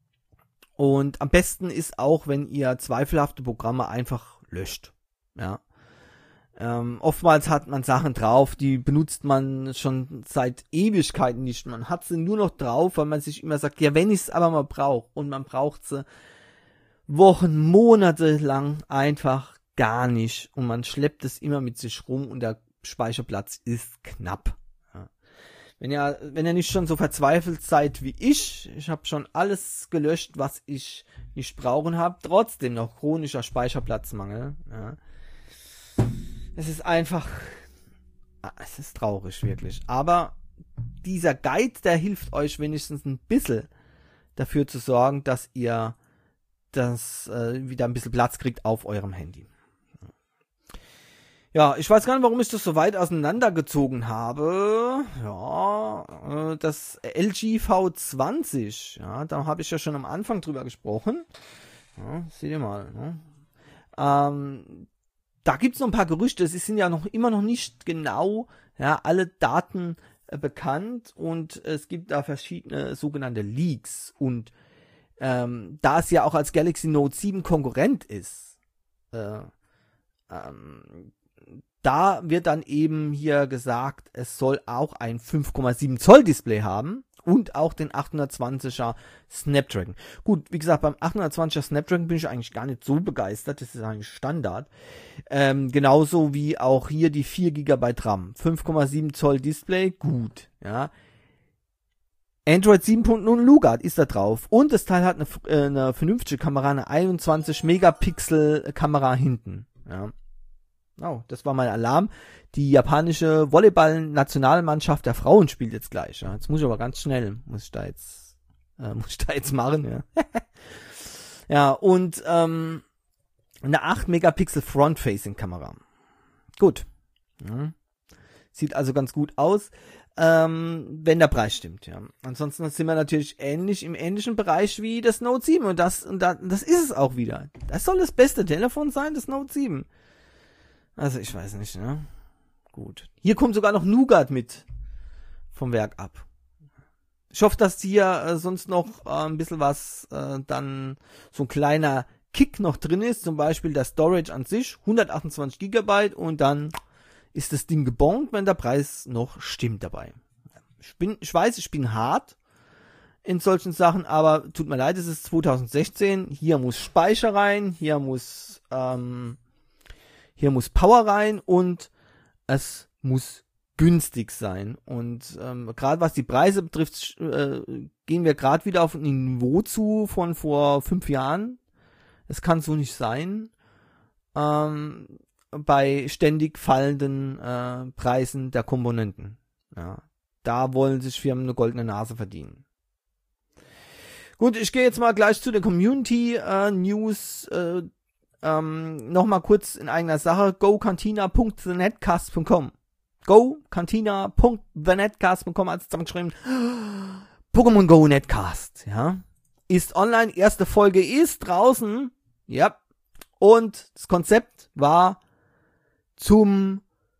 S1: und am besten ist auch, wenn ihr zweifelhafte Programme einfach löscht. Ja. Ähm, oftmals hat man Sachen drauf, die benutzt man schon seit Ewigkeiten nicht. Man hat sie nur noch drauf, weil man sich immer sagt, ja, wenn ich es aber mal brauche. Und man braucht sie Wochen, Monate lang einfach gar nicht. Und man schleppt es immer mit sich rum und der Speicherplatz ist knapp. Ja. Wenn ihr, wenn ihr nicht schon so verzweifelt seid wie ich, ich habe schon alles gelöscht, was ich nicht brauchen habe, trotzdem noch chronischer Speicherplatzmangel. Ja. Es ist einfach, es ist traurig, wirklich. Aber dieser Guide, der hilft euch wenigstens ein bisschen dafür zu sorgen, dass ihr das äh, wieder ein bisschen Platz kriegt auf eurem Handy. Ja, ich weiß gar nicht, warum ich das so weit auseinandergezogen habe. Ja, das L G V zwanzig, ja, da habe ich ja schon am Anfang drüber gesprochen. Ja, seht ihr mal, ne? Ähm, da gibt's noch ein paar Gerüchte, es sind ja noch immer noch nicht genau, ja, alle Daten äh, bekannt und es gibt da verschiedene sogenannte Leaks und ähm, da es ja auch als Galaxy Note sieben Konkurrent ist, äh, ähm, da wird dann eben hier gesagt, es soll auch ein fünf Komma sieben Zoll Display haben und auch den achthundertzwanziger Snapdragon. Gut, wie gesagt, beim achthundertzwanziger Snapdragon bin ich eigentlich gar nicht so begeistert, das ist eigentlich Standard. Ähm, genauso wie auch hier die vier Gigabyte RAM, fünf Komma sieben Zoll Display, gut, ja. Android sieben Punkt null Nougat ist da drauf und das Teil hat eine, äh, eine vernünftige Kamera, eine einundzwanzig Megapixel Kamera hinten, ja. Oh, das war mein Alarm. Die japanische Volleyball-Nationalmannschaft der Frauen spielt jetzt gleich. Ja. Jetzt muss ich aber ganz schnell, muss ich da jetzt, äh, muss ich da jetzt machen, ja. Ja, und ähm, eine acht Megapixel Front-Facing-Kamera. Gut. Ja. Sieht also ganz gut aus, ähm, wenn der Preis stimmt, ja. Ansonsten sind wir natürlich ähnlich im ähnlichen Bereich wie das Note sieben und das, und da, das ist es auch wieder. Das soll das beste Telefon sein, das Note sieben. Also ich weiß nicht, ne? Gut. Hier kommt sogar noch Nougat mit vom Werk ab. Ich hoffe, dass hier äh, sonst noch äh, ein bisschen was, äh, dann so ein kleiner Kick noch drin ist. Zum Beispiel der Storage an sich, hundertachtundzwanzig Gigabyte und dann ist das Ding gebongt, wenn der Preis noch stimmt dabei. Ich bin, ich weiß, ich bin hart in solchen Sachen, aber tut mir leid, es ist zweitausendsechzehn. Hier muss Speicher rein, hier muss, ähm, Hier muss Power rein und es muss günstig sein. Und ähm, gerade was die Preise betrifft, äh, gehen wir gerade wieder auf ein Niveau zu von vor fünf Jahren. Es kann so nicht sein. Ähm, bei ständig fallenden äh, Preisen der Komponenten. Ja, da wollen sich Firmen eine goldene Nase verdienen. Gut, ich gehe jetzt mal gleich zu den Community äh, News. Äh, Ähm, Nochmal kurz in eigener Sache, go cantina punkt the netcast punkt com. go cantina punkt the netcast punkt com als zusammengeschrieben. Pokémon Go Netcast, ja. Ist online, erste Folge ist draußen. Ja. Und das Konzept war zum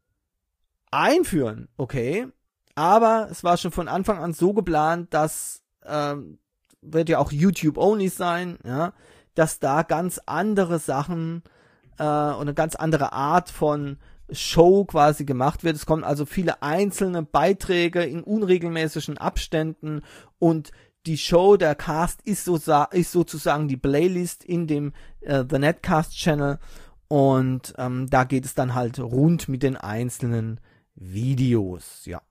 S1: Einführen, okay. Aber es war schon von Anfang an so geplant, dass ähm, wird ja auch YouTube-only sein, ja, dass da ganz andere Sachen äh, und eine ganz andere Art von Show quasi gemacht wird. Es kommen also viele einzelne Beiträge in unregelmäßigen Abständen und die Show, der Cast ist, so, ist sozusagen die Playlist in dem äh, The Netcast Channel und ähm, da geht es dann halt rund mit den einzelnen Videos, ja.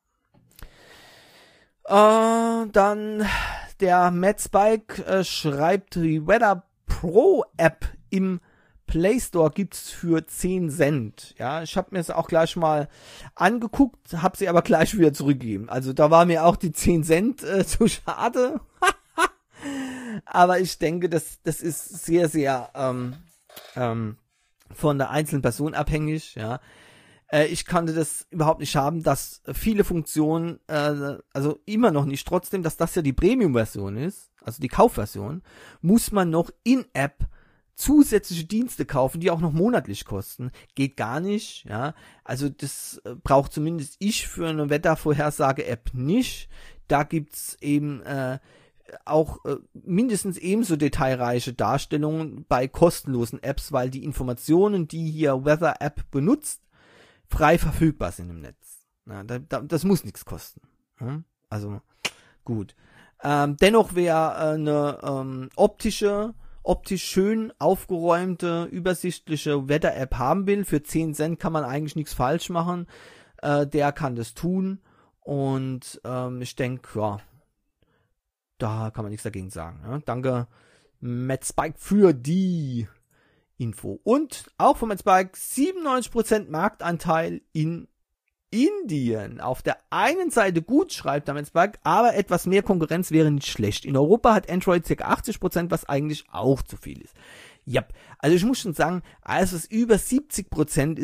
S1: Äh, dann der Matt Spike äh, schreibt, die Weather Pro App im Play Store gibt's für zehn Cent. Ja, ich habe mir es auch gleich mal angeguckt, habe sie aber gleich wieder zurückgegeben. Also da war mir auch die zehn Cent äh, zu schade. Aber ich denke, das das ist sehr, sehr ähm, ähm, von der einzelnen Person abhängig. Ja, äh, ich kannte das überhaupt nicht haben, dass viele Funktionen, äh, also immer noch nicht, trotzdem, dass das ja die Premium-Version ist. Also die Kaufversion, muss man noch in-App zusätzliche Dienste kaufen, die auch noch monatlich kosten. Geht gar nicht, ja. Also das äh, braucht zumindest ich für eine Wettervorhersage-App nicht. Da gibt's eben äh, auch äh, mindestens ebenso detailreiche Darstellungen bei kostenlosen Apps, weil die Informationen, die hier Weather App benutzt, frei verfügbar sind im Netz. Ja, da, da, das muss nichts kosten. Hm? Also gut. Ähm, dennoch wäre äh, eine ähm, optische, optisch schön aufgeräumte, übersichtliche Wetter-App haben will. Für zehn Cent kann man eigentlich nichts falsch machen. Äh, der kann das tun. Und ähm, ich denke, ja, da kann man nichts dagegen sagen. Ja? Danke, Matt Spike, für die Info. Und auch von Matt Spike, siebenundneunzig Prozent Marktanteil in Indien. Auf der einen Seite gut, schreibt der Matt Spike, aber etwas mehr Konkurrenz wäre nicht schlecht. In Europa hat Android ca. achtzig Prozent, was eigentlich auch zu viel ist. Ja, also ich muss schon sagen, alles was über siebzig Prozent ist,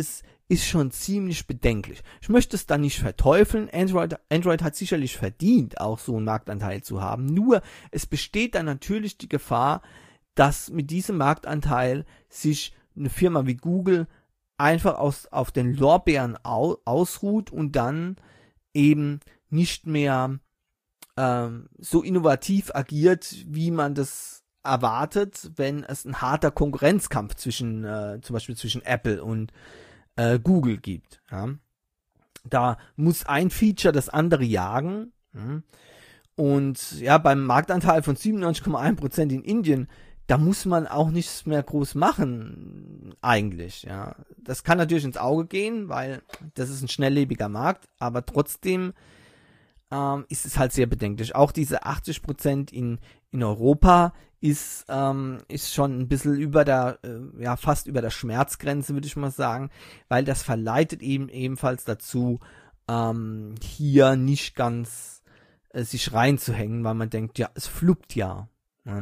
S1: ist schon ziemlich bedenklich. Ich möchte es da nicht verteufeln. Android, Android hat sicherlich verdient, auch so einen Marktanteil zu haben. Nur, es besteht dann natürlich die Gefahr, dass mit diesem Marktanteil sich eine Firma wie Google einfach aus, auf den Lorbeeren au, ausruht und dann eben nicht mehr ähm, so innovativ agiert, wie man das erwartet, wenn es ein harter Konkurrenzkampf zwischen, äh, zum Beispiel zwischen Apple und äh, Google gibt. Ja. Da muss ein Feature das andere jagen. Ja. Und ja, beim Marktanteil von siebenundneunzig Komma eins Prozent in Indien, da muss man auch nichts mehr groß machen, eigentlich. Ja. Das kann natürlich ins Auge gehen, weil das ist ein schnelllebiger Markt, aber trotzdem ähm, ist es halt sehr bedenklich. Auch diese achtzig Prozent in, in Europa ist, ähm, ist schon ein bisschen über der, äh, ja, fast über der Schmerzgrenze, würde ich mal sagen, weil das verleitet eben ebenfalls dazu, ähm, hier nicht ganz äh, sich reinzuhängen, weil man denkt, ja, es fluppt ja. ja.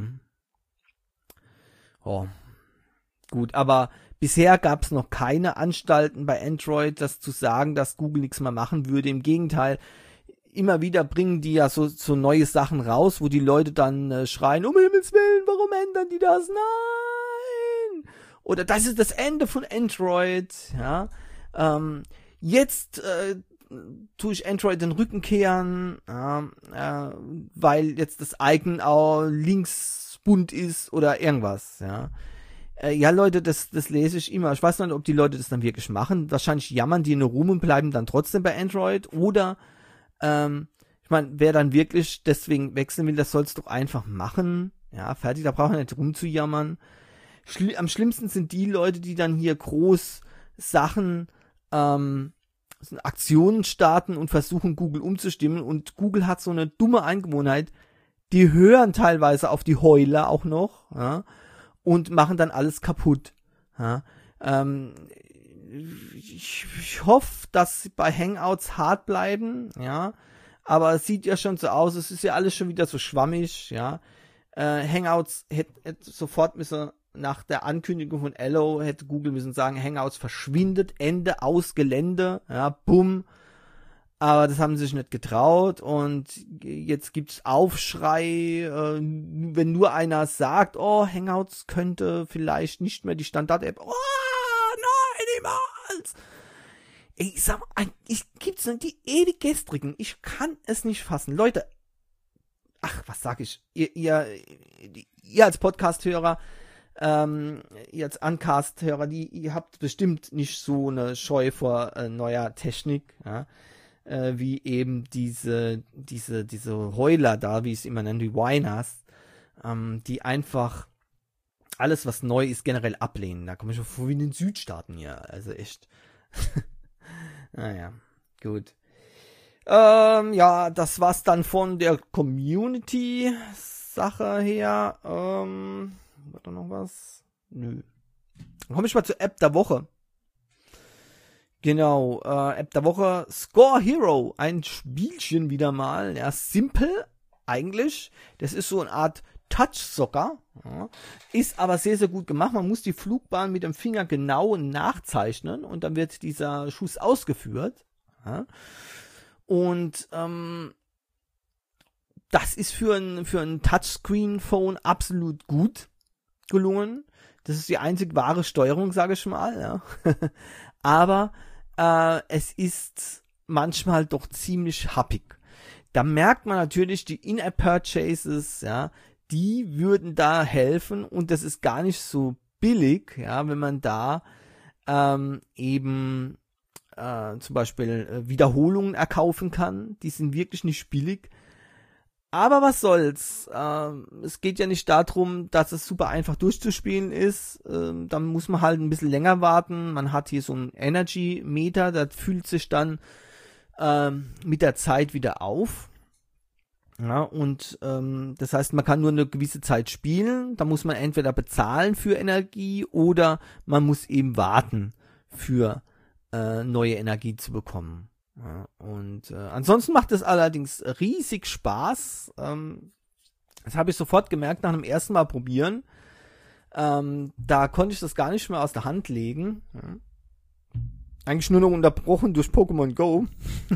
S1: Oh. Gut, aber bisher gab es noch keine Anstalten bei Android, das zu sagen, dass Google nichts mehr machen würde. Im Gegenteil, immer wieder bringen die ja so, so neue Sachen raus, wo die Leute dann äh, schreien, um Himmels Willen, warum ändern die das? Nein! Oder das ist das Ende von Android. Ja, ähm, jetzt äh, tue ich Android den Rücken kehren, äh, äh, weil jetzt das Icon auch links bunt ist oder irgendwas. Ja, äh, ja Leute, das, das lese ich immer. Ich weiß nicht, ob die Leute das dann wirklich machen. Wahrscheinlich jammern die nur rum und bleiben dann trotzdem bei Android. Oder Ähm, ich meine, wer dann wirklich deswegen wechseln will, das soll es doch einfach machen. Ja, fertig, da braucht man nicht rumzujammern. Schli- am schlimmsten sind die Leute, die dann hier groß Sachen, ähm, Aktionen starten und versuchen, Google umzustimmen. Und Google hat so eine dumme Angewohnheit, die hören teilweise auf die Heuler auch noch, ja, und machen dann alles kaputt. Ja. Ähm, Ich, ich hoffe, dass sie bei Hangouts hart bleiben, ja, aber es sieht ja schon so aus, es ist ja alles schon wieder so schwammig, ja. Äh, Hangouts hätte hätt sofort müssen, nach der Ankündigung von Allo, hätte Google müssen sagen, Hangouts verschwindet, Ende, aus Gelände, ja, bumm. Aber das haben sie sich nicht getraut und jetzt gibt's Aufschrei, äh, wenn nur einer sagt, oh, Hangouts könnte vielleicht nicht mehr die Standard-App, oh, niemals! Ich sag mal, ich gibt's noch die ewig gestrigen. Ich kann es nicht fassen. Leute, ach, was sag ich? Ihr, ihr, ihr als Podcast-Hörer, ähm, ihr als Uncast-Hörer, die, ihr habt bestimmt nicht so eine Scheu vor äh, neuer Technik, ja, äh, wie eben diese, diese, diese Heuler da, wie ich es immer nenne, die Whiners, ähm, die einfach alles, was neu ist, generell ablehnen. Da komme ich schon vor wie in den Südstaaten hier. Also echt. Naja, gut. Ähm, ja, das war's dann von der Community-Sache her. Ähm, war da noch was? Nö. Dann komme ich mal zur App der Woche. Genau, äh, App der Woche. Score Hero. Ein Spielchen wieder mal. Ja, simpel eigentlich. Das ist so eine Art Touch-Soccer, ja, ist aber sehr, sehr gut gemacht. Man muss die Flugbahn mit dem Finger genau nachzeichnen und dann wird dieser Schuss ausgeführt. Ja. Und ähm, das ist für ein, für ein Touchscreen-Phone absolut gut gelungen. Das ist die einzig wahre Steuerung, sage ich mal. Ja. Aber äh, es ist manchmal doch ziemlich happig. Da merkt man natürlich die In-App-Purchases, ja, die würden da helfen und das ist gar nicht so billig, ja, wenn man da ähm, eben äh, zum Beispiel äh, Wiederholungen erkaufen kann. Die sind wirklich nicht billig. Aber was soll's? Ähm, es geht ja nicht darum, dass es super einfach durchzuspielen ist. Ähm, dann muss man halt ein bisschen länger warten. Man hat hier so einen Energy-Meter, das füllt sich dann ähm, mit der Zeit wieder auf. Ja, und ähm, das heißt, man kann nur eine gewisse Zeit spielen, da muss man entweder bezahlen für Energie oder man muss eben warten für äh, neue Energie zu bekommen. Ja, und äh, ansonsten macht es allerdings riesig Spaß. Ähm, das habe ich sofort gemerkt nach dem ersten Mal probieren. Ähm, da konnte ich das gar nicht mehr aus der Hand legen. Ja. eigentlich nur noch unterbrochen durch Pokémon Go.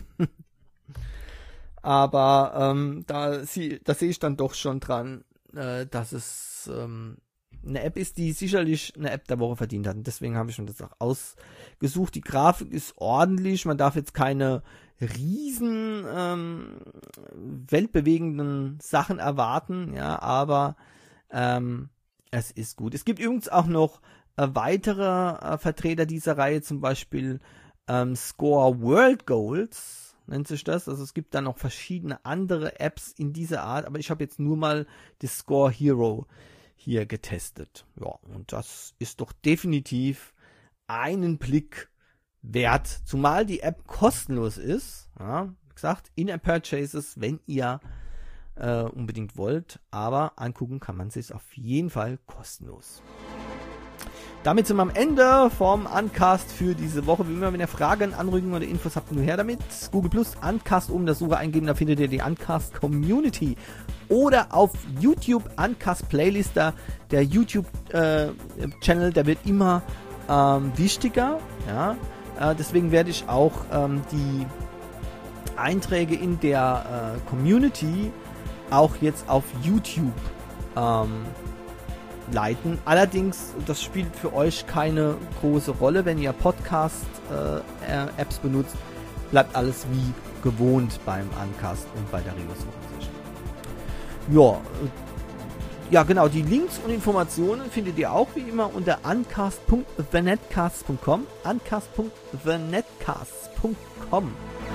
S1: Aber ähm, da, sie, da sehe ich dann doch schon dran, äh, dass es ähm, eine App ist, die sicherlich eine App der Woche verdient hat. Und deswegen habe ich mir das auch ausgesucht. Die Grafik ist ordentlich. Man darf jetzt keine riesen ähm, weltbewegenden Sachen erwarten, ja, aber ähm, es ist gut. Es gibt übrigens auch noch äh, weitere äh, Vertreter dieser Reihe, zum Beispiel ähm, Score World Goals, nennt sich das. Also es gibt da noch verschiedene andere Apps in dieser Art, aber ich habe jetzt nur mal die Score Hero hier getestet. Ja, und das ist doch definitiv einen Blick wert, zumal die App kostenlos ist. Ja, wie gesagt, In-App-Purchases, wenn ihr äh, unbedingt wollt, aber angucken kann man sich auf jeden Fall kostenlos. Damit sind wir am Ende vom Uncast für diese Woche. Wie immer, wenn ihr Fragen, Anregungen oder Infos habt, nur her damit. Google Plus, Uncast oben in der Suche eingeben, da findet ihr die Uncast Community. Oder auf YouTube, Uncast Playlister, der YouTube-Channel, äh, der wird immer ähm, wichtiger. Ja? Äh, deswegen werde ich auch ähm, die Einträge in der äh, Community auch jetzt auf YouTube ähm, leiten. Allerdings, das spielt für euch keine große Rolle, wenn ihr Podcast-Apps äh, benutzt, bleibt alles wie gewohnt beim Uncast und bei der Regus-Wochensession. Ja, ja, genau, die Links und Informationen findet ihr auch wie immer unter uncast punkt the netcast punkt com, uncast punkt the netcast punkt com.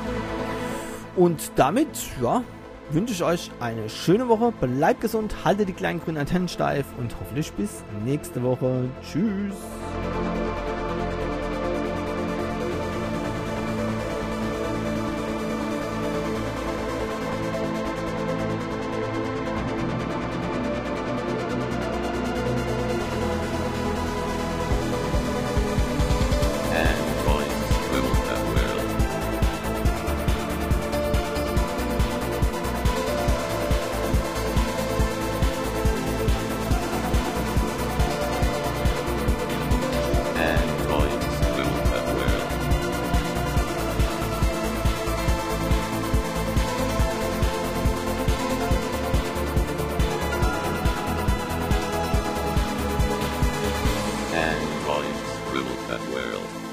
S1: Und damit, ja, wünsche ich euch eine schöne Woche, bleibt gesund, haltet die kleinen grünen Antennen steif und hoffentlich bis nächste Woche. Tschüss!
S2: Rule that world.